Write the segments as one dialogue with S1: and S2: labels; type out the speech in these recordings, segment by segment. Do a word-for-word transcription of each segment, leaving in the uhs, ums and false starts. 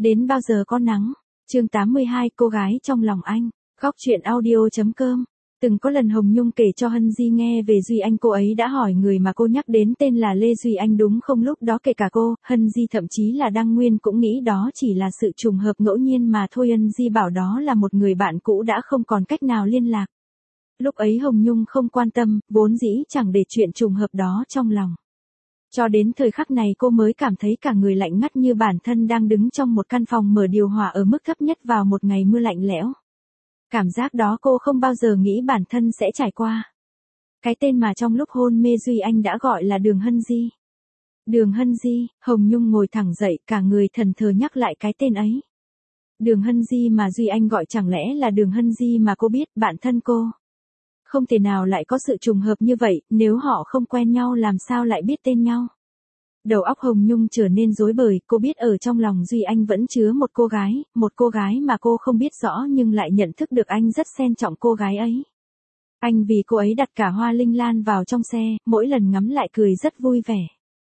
S1: Đến bao giờ có nắng? Chương tám mươi hai, cô gái trong lòng anh. Góc truyện audio.com. Từng có lần Hồng Nhung kể cho Hân Di nghe về Duy Anh, cô ấy đã hỏi người mà cô nhắc đến tên là Lê Duy Anh đúng không? Lúc đó kể cả cô, Hân Di thậm chí là Đăng Nguyên cũng nghĩ đó chỉ là sự trùng hợp ngẫu nhiên mà thôi. Hân Di bảo đó là một người bạn cũ đã không còn cách nào liên lạc. Lúc ấy Hồng Nhung không quan tâm, vốn dĩ chẳng để chuyện trùng hợp đó trong lòng. Cho đến thời khắc này cô mới cảm thấy cả người lạnh ngắt, như bản thân đang đứng trong một căn phòng mở điều hòa ở mức thấp nhất vào một ngày mưa lạnh lẽo. Cảm giác đó cô không bao giờ nghĩ bản thân sẽ trải qua. Cái tên mà trong lúc hôn mê Duy Anh đã gọi là Đường Hân Di. Đường Hân Di, Hồng Nhung ngồi thẳng dậy, cả người thần thờ nhắc lại cái tên ấy. Đường Hân Di mà Duy Anh gọi chẳng lẽ là Đường Hân Di mà cô biết, bạn thân cô. Không thể nào lại có sự trùng hợp như vậy, nếu họ không quen nhau làm sao lại biết tên nhau. Đầu óc Hồng Nhung trở nên rối bời, cô biết ở trong lòng Duy Anh vẫn chứa một cô gái, một cô gái mà cô không biết rõ nhưng lại nhận thức được anh rất xem trọng cô gái ấy. Anh vì cô ấy đặt cả hoa linh lan vào trong xe, mỗi lần ngắm lại cười rất vui vẻ.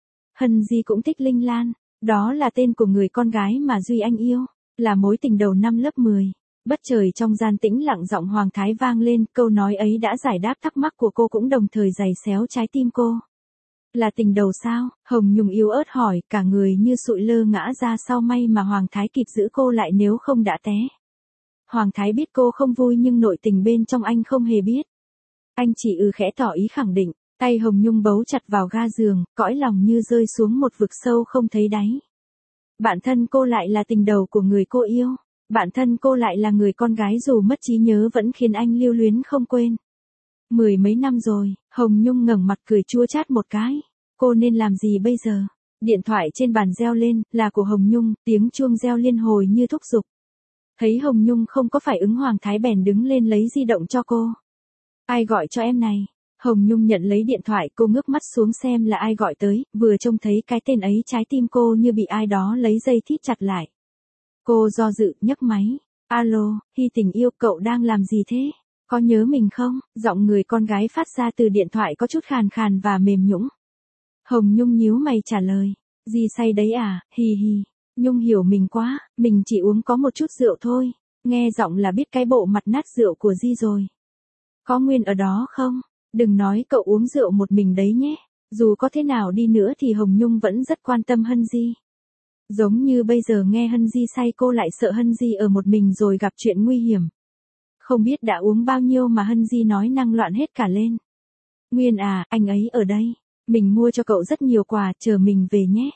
S1: Hân Di cũng thích linh lan, đó là tên của người con gái mà Duy Anh yêu, là mối tình đầu năm lớp mười. Bất chợt trong gian tĩnh lặng giọng Hoàng Thái vang lên, câu nói ấy đã giải đáp thắc mắc của cô cũng đồng thời giày xéo trái tim cô. Là tình đầu sao? Hồng Nhung yếu ớt hỏi, cả người như sụi lơ ngã ra sau, may mà Hoàng Thái kịp giữ cô lại nếu không đã té. Hoàng Thái biết cô không vui nhưng nội tình bên trong anh không hề biết. Anh chỉ ừ khẽ tỏ ý khẳng định, tay Hồng Nhung bấu chặt vào ga giường, cõi lòng như rơi xuống một vực sâu không thấy đáy. Bản thân cô lại là tình đầu của người cô yêu. Bản thân cô lại là người con gái dù mất trí nhớ vẫn khiến anh lưu luyến không quên. Mười mấy năm rồi, Hồng Nhung ngẩng mặt cười chua chát một cái. Cô nên làm gì bây giờ? Điện thoại trên bàn reo lên, là của Hồng Nhung, tiếng chuông reo liên hồi như thúc giục. Thấy Hồng Nhung không có phải ứng, Hoàng Thái bèn đứng lên lấy di động cho cô. Ai gọi cho em này? Hồng Nhung nhận lấy điện thoại, cô ngước mắt xuống xem là ai gọi tới, vừa trông thấy cái tên ấy trái tim cô như bị ai đó lấy dây thít chặt lại. Cô do dự, nhấc máy. Alo, Hy tình yêu, cậu đang làm gì thế? Có nhớ mình không? Giọng người con gái phát ra từ điện thoại có chút khàn khàn và mềm nhũn. Hồng Nhung nhíu mày trả lời. Di say đấy à, hì hì. Nhung hiểu mình quá, mình chỉ uống có một chút rượu thôi. Nghe giọng là biết cái bộ mặt nát rượu của Di rồi. Có Nguyên ở đó không? Đừng nói cậu uống rượu một mình đấy nhé. Dù có thế nào đi nữa thì Hồng Nhung vẫn rất quan tâm Hân Di. Giống như bây giờ nghe Hân Di say cô lại sợ Hân Di ở một mình rồi gặp chuyện nguy hiểm. Không biết đã uống bao nhiêu mà Hân Di nói năng loạn hết cả lên. Nguyên à, anh ấy ở đây. Mình mua cho cậu rất nhiều quà, chờ mình về nhé.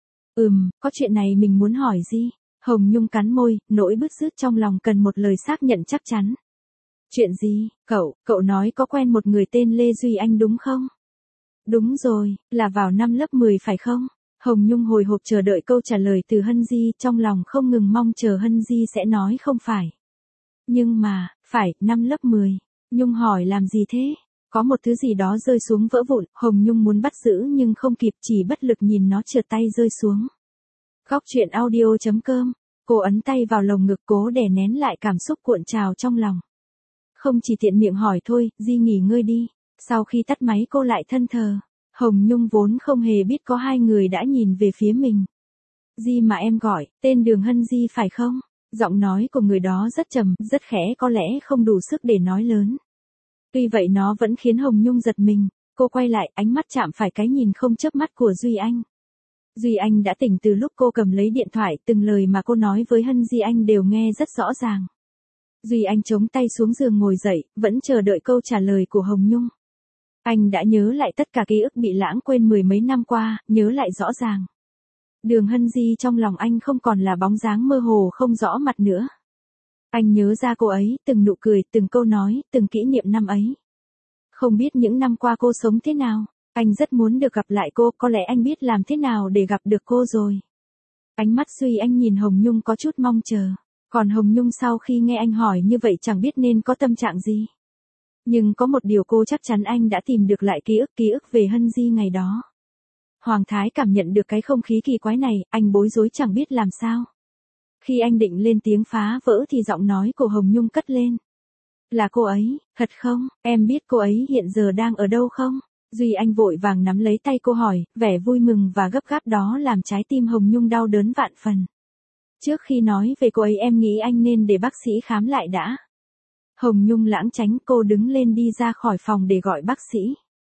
S1: Ừm, có chuyện này mình muốn hỏi Di. Hồng Nhung cắn môi, nỗi bứt rứt trong lòng cần một lời xác nhận chắc chắn. Chuyện gì? Cậu, cậu nói có quen một người tên Lê Duy Anh đúng không? Đúng rồi, là vào năm lớp mười phải không? Hồng Nhung hồi hộp chờ đợi câu trả lời từ Hân Di, trong lòng không ngừng mong chờ Hân Di sẽ nói không phải. Nhưng mà, phải, năm lớp mười. Nhung hỏi làm gì thế? Có một thứ gì đó rơi xuống vỡ vụn, Hồng Nhung muốn bắt giữ nhưng không kịp, chỉ bất lực nhìn nó trượt tay rơi xuống. Góc truyện audio.com. Cô ấn tay vào lồng ngực cố đè nén lại cảm xúc cuộn trào trong lòng. Không chỉ tiện miệng hỏi thôi, Di nghỉ ngơi đi. Sau khi tắt máy cô lại thân thờ. Hồng Nhung vốn không hề biết có hai người đã nhìn về phía mình. Di mà em gọi, tên Đường Hân Di phải không? Giọng nói của người đó rất trầm, rất khẽ, có lẽ không đủ sức để nói lớn. Tuy vậy nó vẫn khiến Hồng Nhung giật mình. Cô quay lại, ánh mắt chạm phải cái nhìn không chớp mắt của Duy Anh. Duy Anh đã tỉnh từ lúc cô cầm lấy điện thoại, từng lời mà cô nói với Hân Di anh đều nghe rất rõ ràng. Duy Anh chống tay xuống giường ngồi dậy, vẫn chờ đợi câu trả lời của Hồng Nhung. Anh đã nhớ lại tất cả ký ức bị lãng quên mười mấy năm qua, nhớ lại rõ ràng. Đường Hân Di trong lòng anh không còn là bóng dáng mơ hồ không rõ mặt nữa. Anh nhớ ra cô ấy, từng nụ cười, từng câu nói, từng kỷ niệm năm ấy. Không biết những năm qua cô sống thế nào, anh rất muốn được gặp lại cô, có lẽ anh biết làm thế nào để gặp được cô rồi. Ánh mắt Duy Anh nhìn Hồng Nhung có chút mong chờ, còn Hồng Nhung sau khi nghe anh hỏi như vậy chẳng biết nên có tâm trạng gì. Nhưng có một điều cô chắc chắn anh đã tìm được lại ký ức ký ức về Hân Di ngày đó. Hoàng Thái cảm nhận được cái không khí kỳ quái này, anh bối rối chẳng biết làm sao. Khi anh định lên tiếng phá vỡ thì giọng nói của Hồng Nhung cất lên. Là cô ấy, thật không? Em biết cô ấy hiện giờ đang ở đâu không? Duy Anh vội vàng nắm lấy tay cô hỏi, vẻ vui mừng và gấp gáp đó làm trái tim Hồng Nhung đau đớn vạn phần. Trước khi nói về cô ấy em nghĩ anh nên để bác sĩ khám lại đã. Hồng Nhung lãng tránh, cô đứng lên đi ra khỏi phòng để gọi bác sĩ.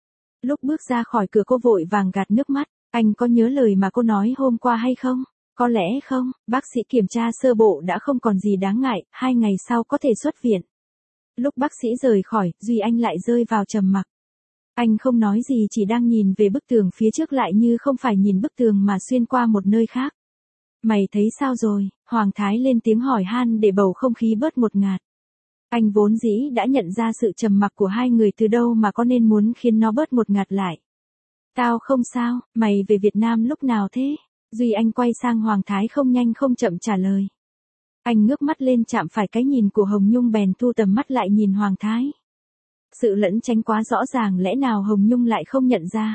S1: Lúc bước ra khỏi cửa cô vội vàng gạt nước mắt, anh có nhớ lời mà cô nói hôm qua hay không? Có lẽ không, bác sĩ kiểm tra sơ bộ đã không còn gì đáng ngại, hai ngày sau có thể xuất viện. Lúc bác sĩ rời khỏi, Duy Anh lại rơi vào trầm mặc. Anh không nói gì, chỉ đang nhìn về bức tường phía trước lại như không phải nhìn bức tường mà xuyên qua một nơi khác. Mày thấy sao rồi? Hoàng Thái lên tiếng hỏi han để bầu không khí bớt ngột ngạt. Anh vốn dĩ đã nhận ra sự trầm mặc của hai người từ đâu mà có nên muốn khiến nó bớt ngột ngạt lại. Tao không sao, mày về Việt Nam lúc nào thế? Duy Anh quay sang Hoàng Thái không nhanh không chậm trả lời. Anh ngước mắt lên chạm phải cái nhìn của Hồng Nhung bèn thu tầm mắt lại nhìn Hoàng Thái. Sự lẫn tránh quá rõ ràng, lẽ nào Hồng Nhung lại không nhận ra.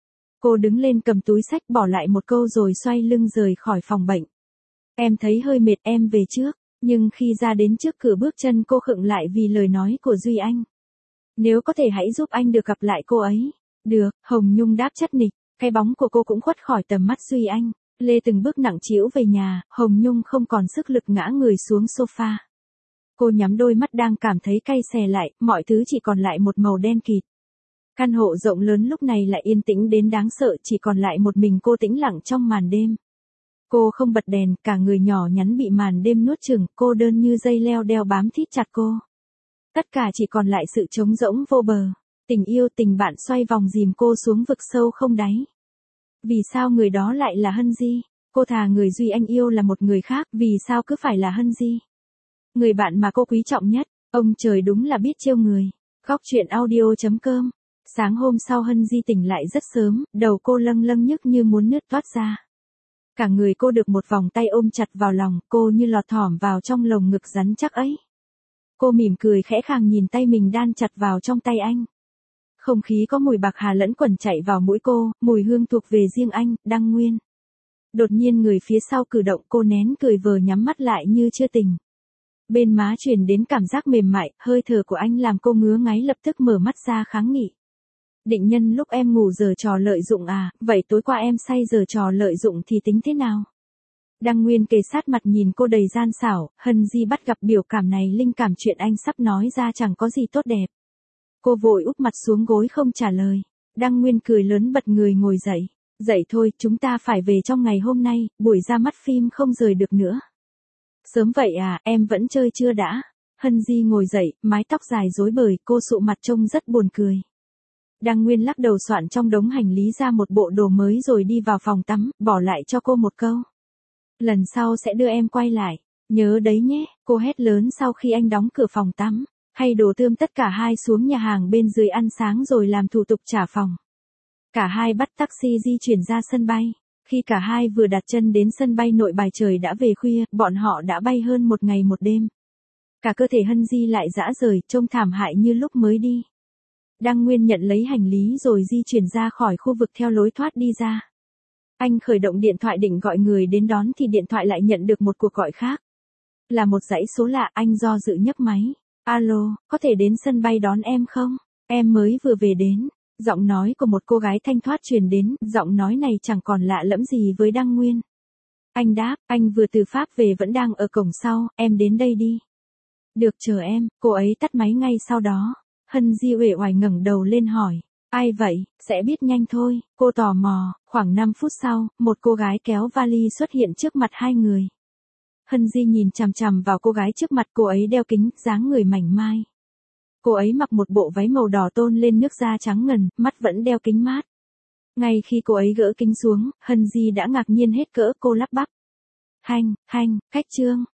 S1: Cô đứng lên cầm túi xách bỏ lại một câu rồi xoay lưng rời khỏi phòng bệnh. Em thấy hơi mệt, em về trước. Nhưng khi ra đến trước cửa bước chân cô khựng lại vì lời nói của Duy Anh. Nếu có thể hãy giúp anh được gặp lại cô ấy. Được, Hồng Nhung đáp chất nịch, cái bóng của cô cũng khuất khỏi tầm mắt Duy Anh. Lê từng bước nặng trĩu về nhà, Hồng Nhung không còn sức lực ngã người xuống sofa. Cô nhắm đôi mắt đang cảm thấy cay xè lại, mọi thứ chỉ còn lại một màu đen kịt. Căn hộ rộng lớn lúc này lại yên tĩnh đến đáng sợ, chỉ còn lại một mình cô tĩnh lặng trong màn đêm. Cô không bật đèn, cả người nhỏ nhắn bị màn đêm nuốt chửng, cô đơn như dây leo đeo bám thít chặt cô. Tất cả chỉ còn lại sự trống rỗng vô bờ. Tình yêu tình bạn xoay vòng dìm cô xuống vực sâu không đáy. Vì sao người đó lại là Hân Di? Cô thà người Duy Anh yêu là một người khác, vì sao cứ phải là Hân Di? Người bạn mà cô quý trọng nhất, ông trời đúng là biết trêu người. Góc truyện audio chấm com. Sáng hôm sau Hân Di tỉnh lại rất sớm, đầu cô lâng lâng nhức như muốn nứt toát ra. Cả người cô được một vòng tay ôm chặt vào lòng, cô như lọt thỏm vào trong lồng ngực rắn chắc ấy. Cô mỉm cười khẽ khàng nhìn tay mình đan chặt vào trong tay anh. Không khí có mùi bạc hà lẫn quẩn chạy vào mũi cô, mùi hương thuộc về riêng anh, Đăng Nguyên. Đột nhiên người phía sau cử động, cô nén cười vờ nhắm mắt lại như chưa tỉnh. Bên má truyền đến cảm giác mềm mại, hơi thở của anh làm cô ngứa ngáy lập tức mở mắt ra kháng nghị. Định nhân lúc em ngủ giở trò lợi dụng à, vậy tối qua em say giở trò lợi dụng thì tính thế nào? Đăng Nguyên kề sát mặt nhìn cô đầy gian xảo, Hân Di bắt gặp biểu cảm này linh cảm chuyện anh sắp nói ra chẳng có gì tốt đẹp. Cô vội úp mặt xuống gối không trả lời. Đăng Nguyên cười lớn bật người ngồi dậy. Dậy thôi, chúng ta phải về trong ngày hôm nay, buổi ra mắt phim không rời được nữa. Sớm vậy à, em vẫn chơi chưa đã? Hân Di ngồi dậy, mái tóc dài rối bời, cô sụ mặt trông rất buồn cười. Đăng Nguyên lắc đầu soạn trong đống hành lý ra một bộ đồ mới rồi đi vào phòng tắm, bỏ lại cho cô một câu. Lần sau sẽ đưa em quay lại, nhớ đấy nhé, cô hét lớn sau khi anh đóng cửa phòng tắm. Hay đồ tươm tất cả hai xuống nhà hàng bên dưới ăn sáng rồi làm thủ tục trả phòng. Cả hai bắt taxi di chuyển ra sân bay. Khi cả hai vừa đặt chân đến sân bay Nội Bài trời đã về khuya, bọn họ đã bay hơn một ngày một đêm. Cả cơ thể Hân Di lại rã rời, trông thảm hại như lúc mới đi. Đăng Nguyên nhận lấy hành lý rồi di chuyển ra khỏi khu vực theo lối thoát đi ra. Anh khởi động điện thoại định gọi người đến đón thì điện thoại lại nhận được một cuộc gọi khác. Là một dãy số lạ, anh do dự nhấc máy. Alo, có thể đến sân bay đón em không? Em mới vừa về đến. Giọng nói của một cô gái thanh thoát truyền đến, giọng nói này chẳng còn lạ lẫm gì với Đăng Nguyên. Anh đáp, anh vừa từ Pháp về vẫn đang ở cổng sau, em đến đây đi. Được, chờ em, cô ấy tắt máy ngay sau đó. Hân Di uể oải ngẩng đầu lên hỏi, ai vậy, sẽ biết nhanh thôi, cô tò mò. Khoảng năm phút sau, một cô gái kéo vali xuất hiện trước mặt hai người. Hân Di nhìn chằm chằm vào cô gái trước mặt, cô ấy đeo kính, dáng người mảnh mai. Cô ấy mặc một bộ váy màu đỏ tôn lên nước da trắng ngần, mắt vẫn đeo kính mát. Ngay khi cô ấy gỡ kính xuống, Hân Di đã ngạc nhiên hết cỡ, cô lắp bắp. Hanh, hanh, khách Trương,